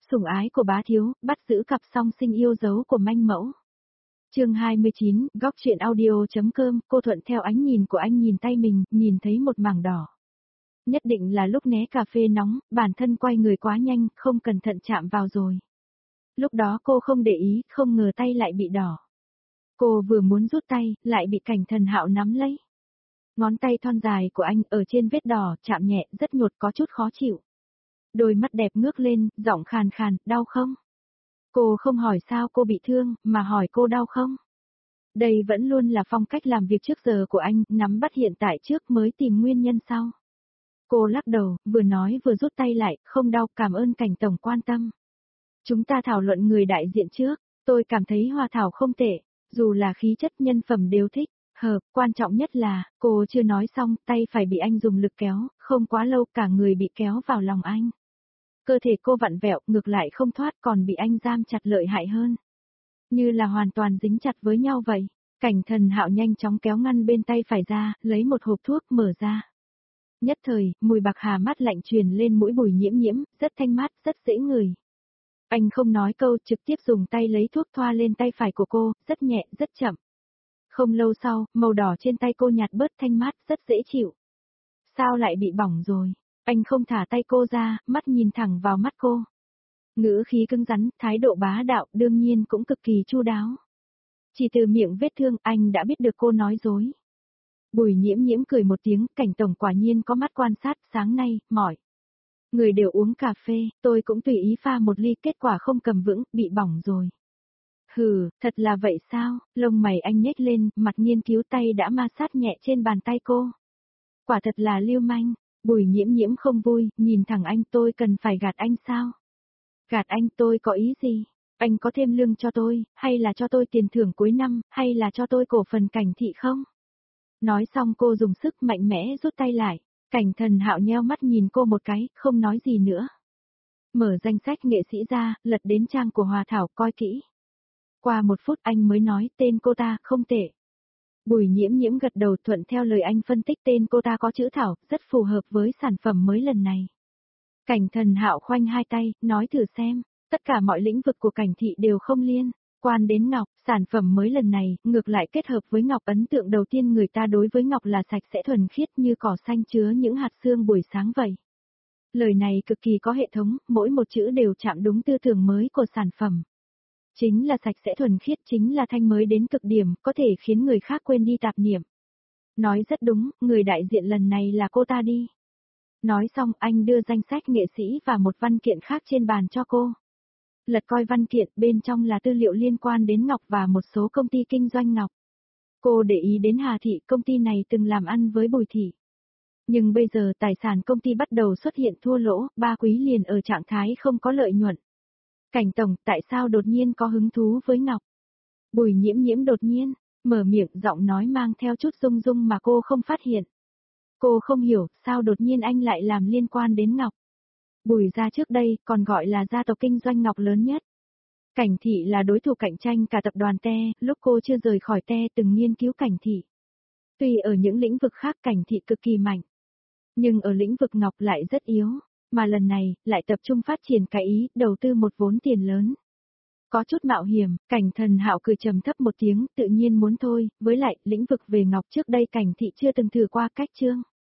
Sủng ái của bá thiếu, bắt giữ cặp song sinh yêu dấu của manh mẫu. Chương 29, góc truyện audio.com, cô thuận theo ánh nhìn của anh nhìn tay mình, nhìn thấy một mảng đỏ. Nhất định là lúc né cà phê nóng, bản thân quay người quá nhanh, không cẩn thận chạm vào rồi. Lúc đó cô không để ý, không ngờ tay lại bị đỏ. Cô vừa muốn rút tay, lại bị Cảnh Thần Hạo nắm lấy. Ngón tay thon dài của anh ở trên vết đỏ, chạm nhẹ, rất nhột, có chút khó chịu. Đôi mắt đẹp ngước lên, giọng khàn khàn, đau không? Cô không hỏi sao cô bị thương, mà hỏi cô đau không? Đây vẫn luôn là phong cách làm việc trước giờ của anh, nắm bắt hiện tại trước mới tìm nguyên nhân sau. Cô lắc đầu, vừa nói vừa rút tay lại, không đau, cảm ơn Cảnh tổng quan tâm. Chúng ta thảo luận người đại diện trước, tôi cảm thấy Hoa Thảo không tệ, dù là khí chất nhân phẩm đều thích, hợp, quan trọng nhất là, cô chưa nói xong, tay phải bị anh dùng lực kéo, không quá lâu cả người bị kéo vào lòng anh. Cơ thể cô vặn vẹo, ngược lại không thoát còn bị anh giam chặt lợi hại hơn. Như là hoàn toàn dính chặt với nhau vậy. Cảnh Thần Hạo nhanh chóng kéo ngăn bên tay phải ra, lấy một hộp thuốc mở ra. Nhất thời, mùi bạc hà mát lạnh truyền lên mũi Bùi Nhiễm Nhiễm, rất thanh mát, rất dễ ngửi. Anh không nói câu, trực tiếp dùng tay lấy thuốc thoa lên tay phải của cô, rất nhẹ, rất chậm. Không lâu sau, màu đỏ trên tay cô nhạt bớt, thanh mát, rất dễ chịu. Sao lại bị bỏng rồi? Anh không thả tay cô ra, mắt nhìn thẳng vào mắt cô. Ngữ khí cứng rắn, thái độ bá đạo, đương nhiên cũng cực kỳ chu đáo. Chỉ từ miệng vết thương, anh đã biết được cô nói dối. Bùi Nhiễm Nhiễm cười một tiếng, Cảnh tổng quả nhiên có mắt quan sát, sáng nay, mỏi. Người đều uống cà phê, tôi cũng tùy ý pha một ly, kết quả không cầm vững, bị bỏng rồi. Hừ, thật là vậy sao? Lông mày anh nhếch lên, mặt nghiên cứu tay đã ma sát nhẹ trên bàn tay cô. Quả thật là lưu manh. Bùi Nhiễm Nhiễm không vui, nhìn thẳng anh, tôi cần phải gạt anh sao? Gạt anh, tôi có ý gì? Anh có thêm lương cho tôi, hay là cho tôi tiền thưởng cuối năm, hay là cho tôi cổ phần Cảnh thị không? Nói xong cô dùng sức mạnh mẽ rút tay lại. Cảnh Thần Hạo nheo mắt nhìn cô một cái, không nói gì nữa. Mở danh sách nghệ sĩ ra, lật đến trang của Hoa Thảo, coi kỹ. Qua một phút anh mới nói tên cô ta, không tệ. Bùi Nhiễm Nhiễm gật đầu, thuận theo lời anh phân tích, tên cô ta có chữ Thảo, rất phù hợp với sản phẩm mới lần này. Cảnh Thần Hạo khoanh hai tay, nói thử xem, tất cả mọi lĩnh vực của Cảnh thị đều không liên quan đến ngọc, sản phẩm mới lần này, ngược lại kết hợp với ngọc. Ấn tượng đầu tiên người ta đối với ngọc là sạch sẽ thuần khiết như cỏ xanh chứa những hạt sương buổi sáng vậy. Lời này cực kỳ có hệ thống, mỗi một chữ đều chạm đúng tư tưởng mới của sản phẩm. Chính là sạch sẽ thuần khiết, chính là thanh mới đến cực điểm, có thể khiến người khác quên đi tạp niệm. Nói rất đúng, người đại diện lần này là cô ta đi. Nói xong anh đưa danh sách nghệ sĩ và một văn kiện khác trên bàn cho cô. Lật coi văn kiện, bên trong là tư liệu liên quan đến ngọc và một số công ty kinh doanh ngọc. Cô để ý đến Hà Thị, công ty này từng làm ăn với Bùi Thị. Nhưng bây giờ tài sản công ty bắt đầu xuất hiện thua lỗ, 3 quý liền ở trạng thái không có lợi nhuận. Cảnh tổng, tại sao đột nhiên có hứng thú với ngọc? Bùi Nhiễm Nhiễm đột nhiên mở miệng, giọng nói mang theo chút rung rung mà cô không phát hiện. Cô không hiểu, sao đột nhiên anh lại làm liên quan đến ngọc. Bùi gia trước đây còn gọi là gia tộc kinh doanh ngọc lớn nhất. Cảnh thị là đối thủ cạnh tranh cả tập đoàn Te, lúc cô chưa rời khỏi Te từng nghiên cứu Cảnh thị. Tuy ở những lĩnh vực khác Cảnh thị cực kỳ mạnh, nhưng ở lĩnh vực ngọc lại rất yếu, mà lần này lại tập trung phát triển cái ý, đầu tư một vốn tiền lớn. Có chút mạo hiểm, Cảnh Thần Hạo cười trầm thấp một tiếng, tự nhiên muốn thôi, với lại lĩnh vực về ngọc trước đây Cảnh thị chưa từng thử qua cách chương.